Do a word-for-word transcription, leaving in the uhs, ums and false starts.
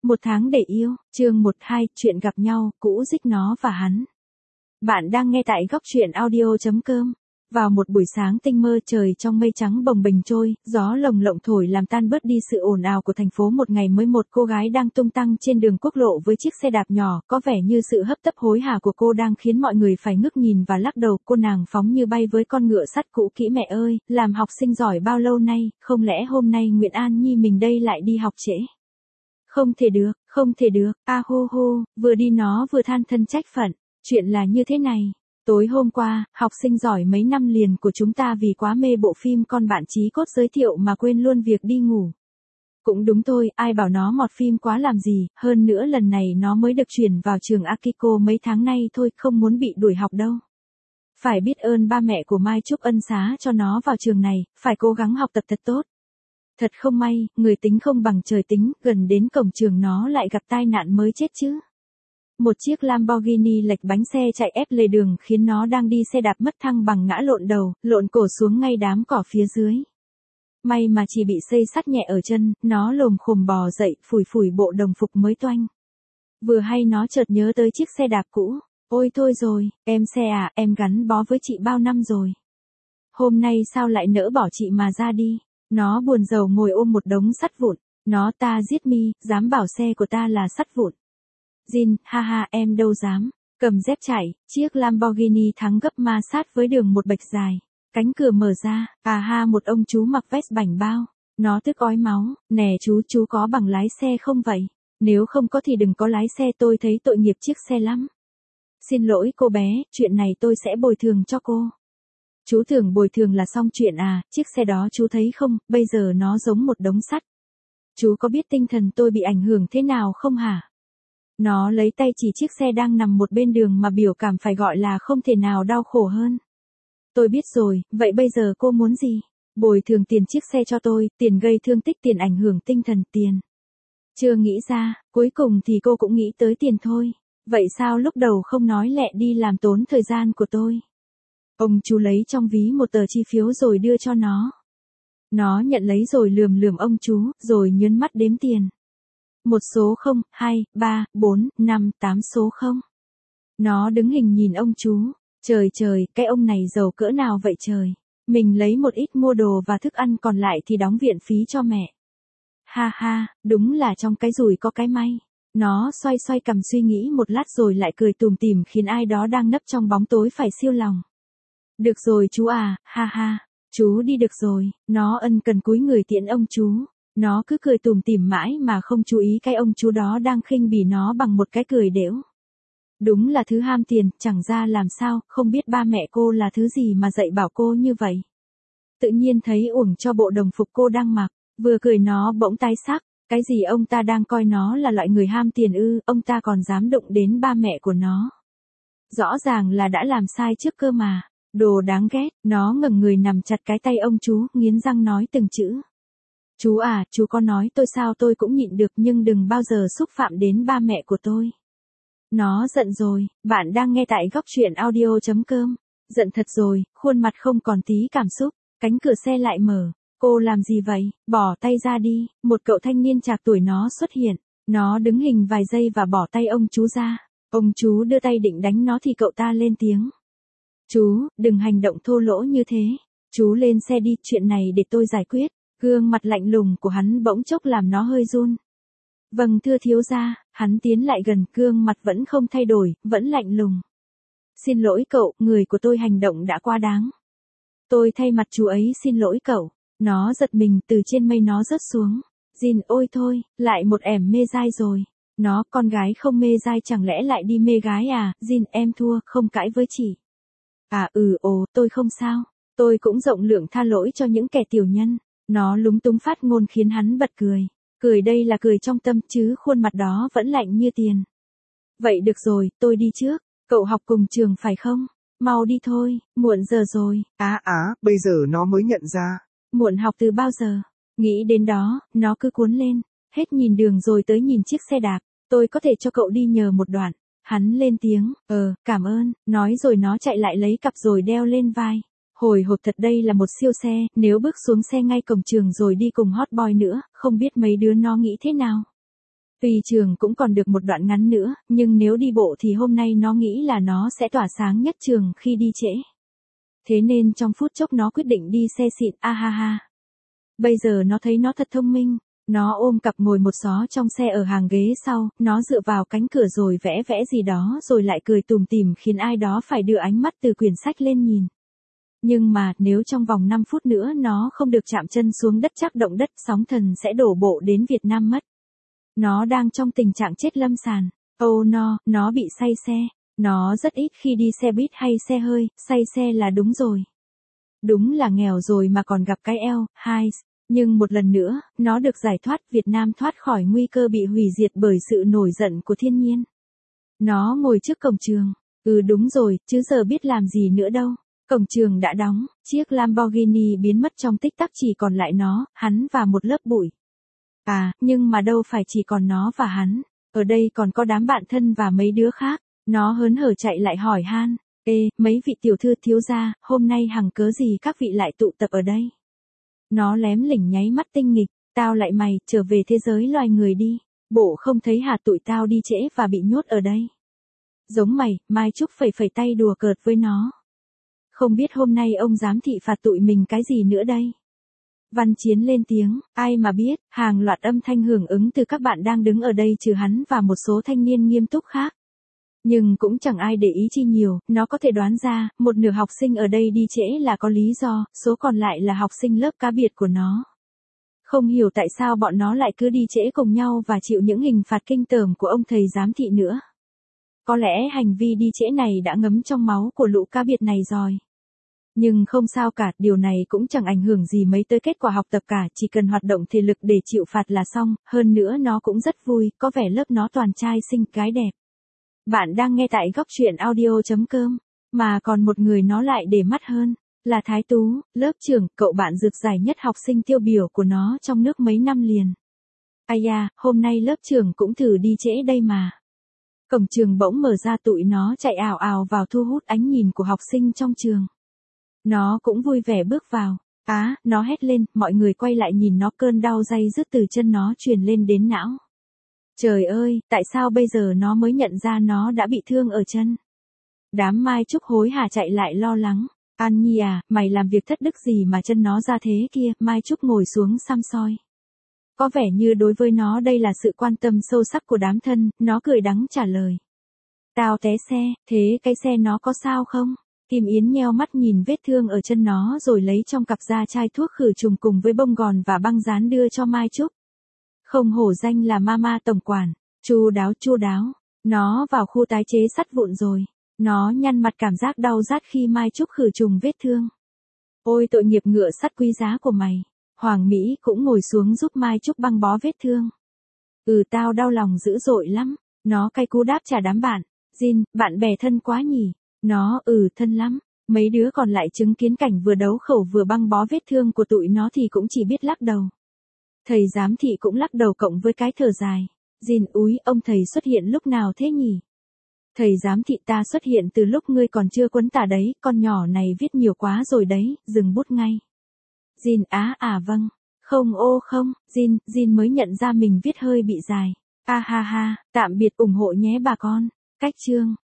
Một tháng để yêu, chương một hai, chuyện gặp nhau, cũ dích nó và hắn. Bạn đang nghe tại góc truyện audio chấm com. Vào một buổi sáng tinh mơ, trời trong mây trắng bồng bềnh trôi, gió lồng lộng thổi làm tan bớt đi sự ồn ào của thành phố. Một ngày mới, một cô gái đang tung tăng trên đường quốc lộ với chiếc xe đạp nhỏ, có vẻ như sự hấp tấp hối hả của cô đang khiến mọi người phải ngước nhìn và lắc đầu. Cô nàng phóng như bay với con ngựa sắt cũ kỹ. Mẹ ơi, làm học sinh giỏi bao lâu nay, không lẽ hôm nay Nguyễn An Nhi mình đây lại đi học trễ? Không thể được, không thể được, a hô hô, vừa đi nó vừa than thân trách phận. Chuyện là như thế này. Tối hôm qua, học sinh giỏi mấy năm liền của chúng ta vì quá mê bộ phim Con Bạn Chí Cốt giới thiệu mà quên luôn việc đi ngủ. Cũng đúng thôi, ai bảo nó mọt phim quá làm gì, hơn nữa lần này nó mới được chuyển vào trường Akiko mấy tháng nay thôi, không muốn bị đuổi học đâu. Phải biết ơn ba mẹ của Mai Trúc ân xá cho nó vào trường này, phải cố gắng học tập thật tốt. Thật không may, người tính không bằng trời tính, gần đến cổng trường nó lại gặp tai nạn mới chết chứ. Một chiếc Lamborghini lệch bánh xe chạy ép lề đường khiến nó đang đi xe đạp mất thăng bằng ngã lộn đầu, lộn cổ xuống ngay đám cỏ phía dưới. May mà chỉ bị xây sắt nhẹ ở chân, nó lồm khồm bò dậy, phủi phủi bộ đồng phục mới toanh. Vừa hay nó chợt nhớ tới chiếc xe đạp cũ. Ôi thôi rồi, em xe à, em gắn bó với chị bao năm rồi. Hôm nay sao lại nỡ bỏ chị mà ra đi? Nó buồn rầu ngồi ôm một đống sắt vụn. Nó ta giết mi, dám bảo xe của ta là sắt vụn. Jin, ha ha, em đâu dám. Cầm dép chạy, chiếc Lamborghini thắng gấp ma sát với đường một bạch dài. Cánh cửa mở ra, à ha, một ông chú mặc vest bảnh bao. Nó tức ói máu. Nè chú, chú có bằng lái xe không vậy? Nếu không có thì đừng có lái xe, tôi thấy tội nghiệp chiếc xe lắm. Xin lỗi cô bé, chuyện này tôi sẽ bồi thường cho cô. Chú tưởng bồi thường là xong chuyện à, chiếc xe đó chú thấy không, bây giờ nó giống một đống sắt. Chú có biết tinh thần tôi bị ảnh hưởng thế nào không hả? Nó lấy tay chỉ chiếc xe đang nằm một bên đường mà biểu cảm phải gọi là không thể nào đau khổ hơn. Tôi biết rồi, vậy bây giờ cô muốn gì? Bồi thường tiền chiếc xe cho tôi, tiền gây thương tích, tiền ảnh hưởng tinh thần, tiền. Chưa nghĩ ra, cuối cùng thì cô cũng nghĩ tới tiền thôi. Vậy sao lúc đầu không nói lẹ đi làm tốn thời gian của tôi? Ông chú lấy trong ví một tờ chi phiếu rồi đưa cho nó. Nó nhận lấy rồi lườm lườm ông chú, rồi nhớn mắt đếm tiền. Một số không, hai, ba, bốn, năm, tám số không. Nó đứng hình nhìn ông chú. Trời trời, cái ông này giàu cỡ nào vậy trời. Mình lấy một ít mua đồ và thức ăn, còn lại thì đóng viện phí cho mẹ. Ha ha, đúng là trong cái rủi có cái may. Nó xoay xoay cằm suy nghĩ một lát rồi lại cười tủm tỉm khiến ai đó đang nấp trong bóng tối phải siêu lòng. Được rồi chú à, ha ha, chú đi được rồi. Nó ân cần cúi người tiễn ông chú. Nó cứ cười tủm tỉm mãi mà không chú ý cái ông chú đó đang khinh bỉ nó bằng một cái cười đễu. Đúng là thứ ham tiền, chẳng ra làm sao, không biết ba mẹ cô là thứ gì mà dạy bảo cô như vậy. Tự nhiên thấy uổng cho bộ đồng phục cô đang mặc, vừa cười nó bỗng tái sắc. Cái gì ông ta đang coi nó là loại người ham tiền ư, ông ta còn dám đụng đến ba mẹ của nó. Rõ ràng là đã làm sai trước cơ mà. Đồ đáng ghét, nó ngẩng người nằm chặt cái tay ông chú, nghiến răng nói từng chữ. Chú à, chú có nói tôi sao tôi cũng nhịn được, nhưng đừng bao giờ xúc phạm đến ba mẹ của tôi. Nó giận rồi, bạn đang nghe tại góc truyện audio chấm com. Giận thật rồi, khuôn mặt không còn tí cảm xúc, cánh cửa xe lại mở. Cô làm gì vậy, bỏ tay ra đi, một cậu thanh niên trạc tuổi nó xuất hiện. Nó đứng hình vài giây và bỏ tay ông chú ra. Ông chú đưa tay định đánh nó thì cậu ta lên tiếng. Chú, đừng hành động thô lỗ như thế. Chú lên xe đi, chuyện này để tôi giải quyết. Gương mặt lạnh lùng của hắn bỗng chốc làm nó hơi run. Vâng thưa thiếu gia, hắn tiến lại gần, gương mặt vẫn không thay đổi, vẫn lạnh lùng. Xin lỗi cậu, người của tôi hành động đã quá đáng. Tôi thay mặt chú ấy xin lỗi cậu. Nó giật mình, từ trên mây nó rớt xuống. Jin, ôi thôi, lại một ẻm mê dai rồi. Nó, con gái không mê dai chẳng lẽ lại đi mê gái à? Jin, em thua, không cãi với chị. À ừ, ồ, tôi không sao. Tôi cũng rộng lượng tha lỗi cho những kẻ tiểu nhân. Nó lúng túng phát ngôn khiến hắn bật cười. Cười đây là cười trong tâm chứ khuôn mặt đó vẫn lạnh như tiền. Vậy được rồi, tôi đi trước. Cậu học cùng trường phải không? Mau đi thôi, muộn giờ rồi. Á á, bây giờ nó mới nhận ra. Muộn học từ bao giờ? Nghĩ đến đó, nó cứ cuốn lên. Hết nhìn đường rồi tới nhìn chiếc xe đạp. Tôi có thể cho cậu đi nhờ một đoạn. Hắn lên tiếng, ờ, cảm ơn. Nói rồi nó chạy lại lấy cặp rồi đeo lên vai. Hồi hộp thật, đây là một siêu xe, nếu bước xuống xe ngay cổng trường rồi đi cùng hot boy nữa, không biết mấy đứa nó nghĩ thế nào. Tuy trường cũng còn được một đoạn ngắn nữa, nhưng nếu đi bộ thì hôm nay nó nghĩ là nó sẽ tỏa sáng nhất trường khi đi trễ. Thế nên trong phút chốc nó quyết định đi xe xịn, a ha ha. Bây giờ nó thấy nó thật thông minh. Nó ôm cặp ngồi một xó trong xe ở hàng ghế sau, nó dựa vào cánh cửa rồi vẽ vẽ gì đó rồi lại cười tủm tỉm khiến ai đó phải đưa ánh mắt từ quyển sách lên nhìn. Nhưng mà, nếu trong vòng năm phút nữa nó không được chạm chân xuống đất chắc động đất sóng thần sẽ đổ bộ đến Việt Nam mất. Nó đang trong tình trạng chết lâm sàn. Oh no, nó bị say xe. Nó rất ít khi đi xe buýt hay xe hơi, say xe là đúng rồi. Đúng là nghèo rồi mà còn gặp cái eo, hai. Nhưng một lần nữa, nó được giải thoát, Việt Nam thoát khỏi nguy cơ bị hủy diệt bởi sự nổi giận của thiên nhiên. Nó ngồi trước cổng trường. Ừ đúng rồi, chứ giờ biết làm gì nữa đâu. Cổng trường đã đóng, chiếc Lamborghini biến mất trong tích tắc chỉ còn lại nó, hắn và một lớp bụi. À, nhưng mà đâu phải chỉ còn nó và hắn. Ở đây còn có đám bạn thân và mấy đứa khác. Nó hớn hở chạy lại hỏi han. Ê, mấy vị tiểu thư thiếu gia, hôm nay hằng cớ gì các vị lại tụ tập ở đây? Nó lém lỉnh nháy mắt tinh nghịch. Tao lại mày, trở về thế giới loài người đi. Bộ không thấy hả tụi tao đi trễ và bị nhốt ở đây. Giống mày, Mai Trúc phẩy phẩy tay đùa cợt với nó. Không biết hôm nay ông giám thị phạt tụi mình cái gì nữa đây? Văn Chiến lên tiếng, ai mà biết, hàng loạt âm thanh hưởng ứng từ các bạn đang đứng ở đây trừ hắn và một số thanh niên nghiêm túc khác. Nhưng cũng chẳng ai để ý chi nhiều, nó có thể đoán ra, một nửa học sinh ở đây đi trễ là có lý do, số còn lại là học sinh lớp cá biệt của nó. Không hiểu tại sao bọn nó lại cứ đi trễ cùng nhau và chịu những hình phạt kinh tởm của ông thầy giám thị nữa. Có lẽ hành vi đi trễ này đã ngấm trong máu của lũ cá biệt này rồi. Nhưng không sao cả, điều này cũng chẳng ảnh hưởng gì mấy tới kết quả học tập cả, chỉ cần hoạt động thể lực để chịu phạt là xong, hơn nữa nó cũng rất vui, có vẻ lớp nó toàn trai xinh gái đẹp. Bạn đang nghe tại góc truyện audio chấm com, mà còn một người nó lại để mắt hơn, là Thái Tú, lớp trưởng, cậu bạn rực giải nhất học sinh tiêu biểu của nó trong nước mấy năm liền. Ai da, hôm nay lớp trưởng cũng thử đi trễ đây mà. Cổng trường bỗng mở ra tụi nó chạy ào ào vào thu hút ánh nhìn của học sinh trong trường. Nó cũng vui vẻ bước vào. Á, nó hét lên, mọi người quay lại nhìn nó, cơn đau day dứt từ chân nó truyền lên đến não. Trời ơi, tại sao bây giờ nó mới nhận ra nó đã bị thương ở chân? Đám Mai Trúc hối hả chạy lại lo lắng. An Nhi à, mày làm việc thất đức gì mà chân nó ra thế kia? Mai Trúc ngồi xuống xăm soi. Có vẻ như đối với nó đây là sự quan tâm sâu sắc của đám thân, nó cười đắng trả lời. Tao té xe, thế cái xe nó có sao không? Kim Yến nheo mắt nhìn vết thương ở chân nó rồi lấy trong cặp ra chai thuốc khử trùng cùng với bông gòn và băng dán đưa cho Mai Trúc. Không hổ danh là mama tổng quản, chu đáo chu đáo. Nó vào khu tái chế sắt vụn rồi. Nó nhăn mặt cảm giác đau rát khi Mai Trúc khử trùng vết thương. Ôi tội nghiệp ngựa sắt quý giá của mày. Hoàng Mỹ cũng ngồi xuống giúp Mai Trúc băng bó vết thương. Ừ tao đau lòng dữ dội lắm. Nó cay cú đáp trả đám bạn. Jin, bạn bè thân quá nhỉ. Nó ừ thân lắm. Mấy đứa còn lại chứng kiến cảnh vừa đấu khẩu vừa băng bó vết thương của tụi nó thì cũng chỉ biết lắc đầu. Thầy giám thị cũng lắc đầu cộng với cái thở dài. Jin úi, ông thầy xuất hiện lúc nào thế nhỉ? Thầy giám thị ta xuất hiện từ lúc ngươi còn chưa quấn tả đấy, con nhỏ này viết nhiều quá rồi đấy, dừng bút ngay. Jin á à vâng. Không ô không, Jin, Jin mới nhận ra mình viết hơi bị dài. A ha ha, tạm biệt ủng hộ nhé bà con. Cách chương.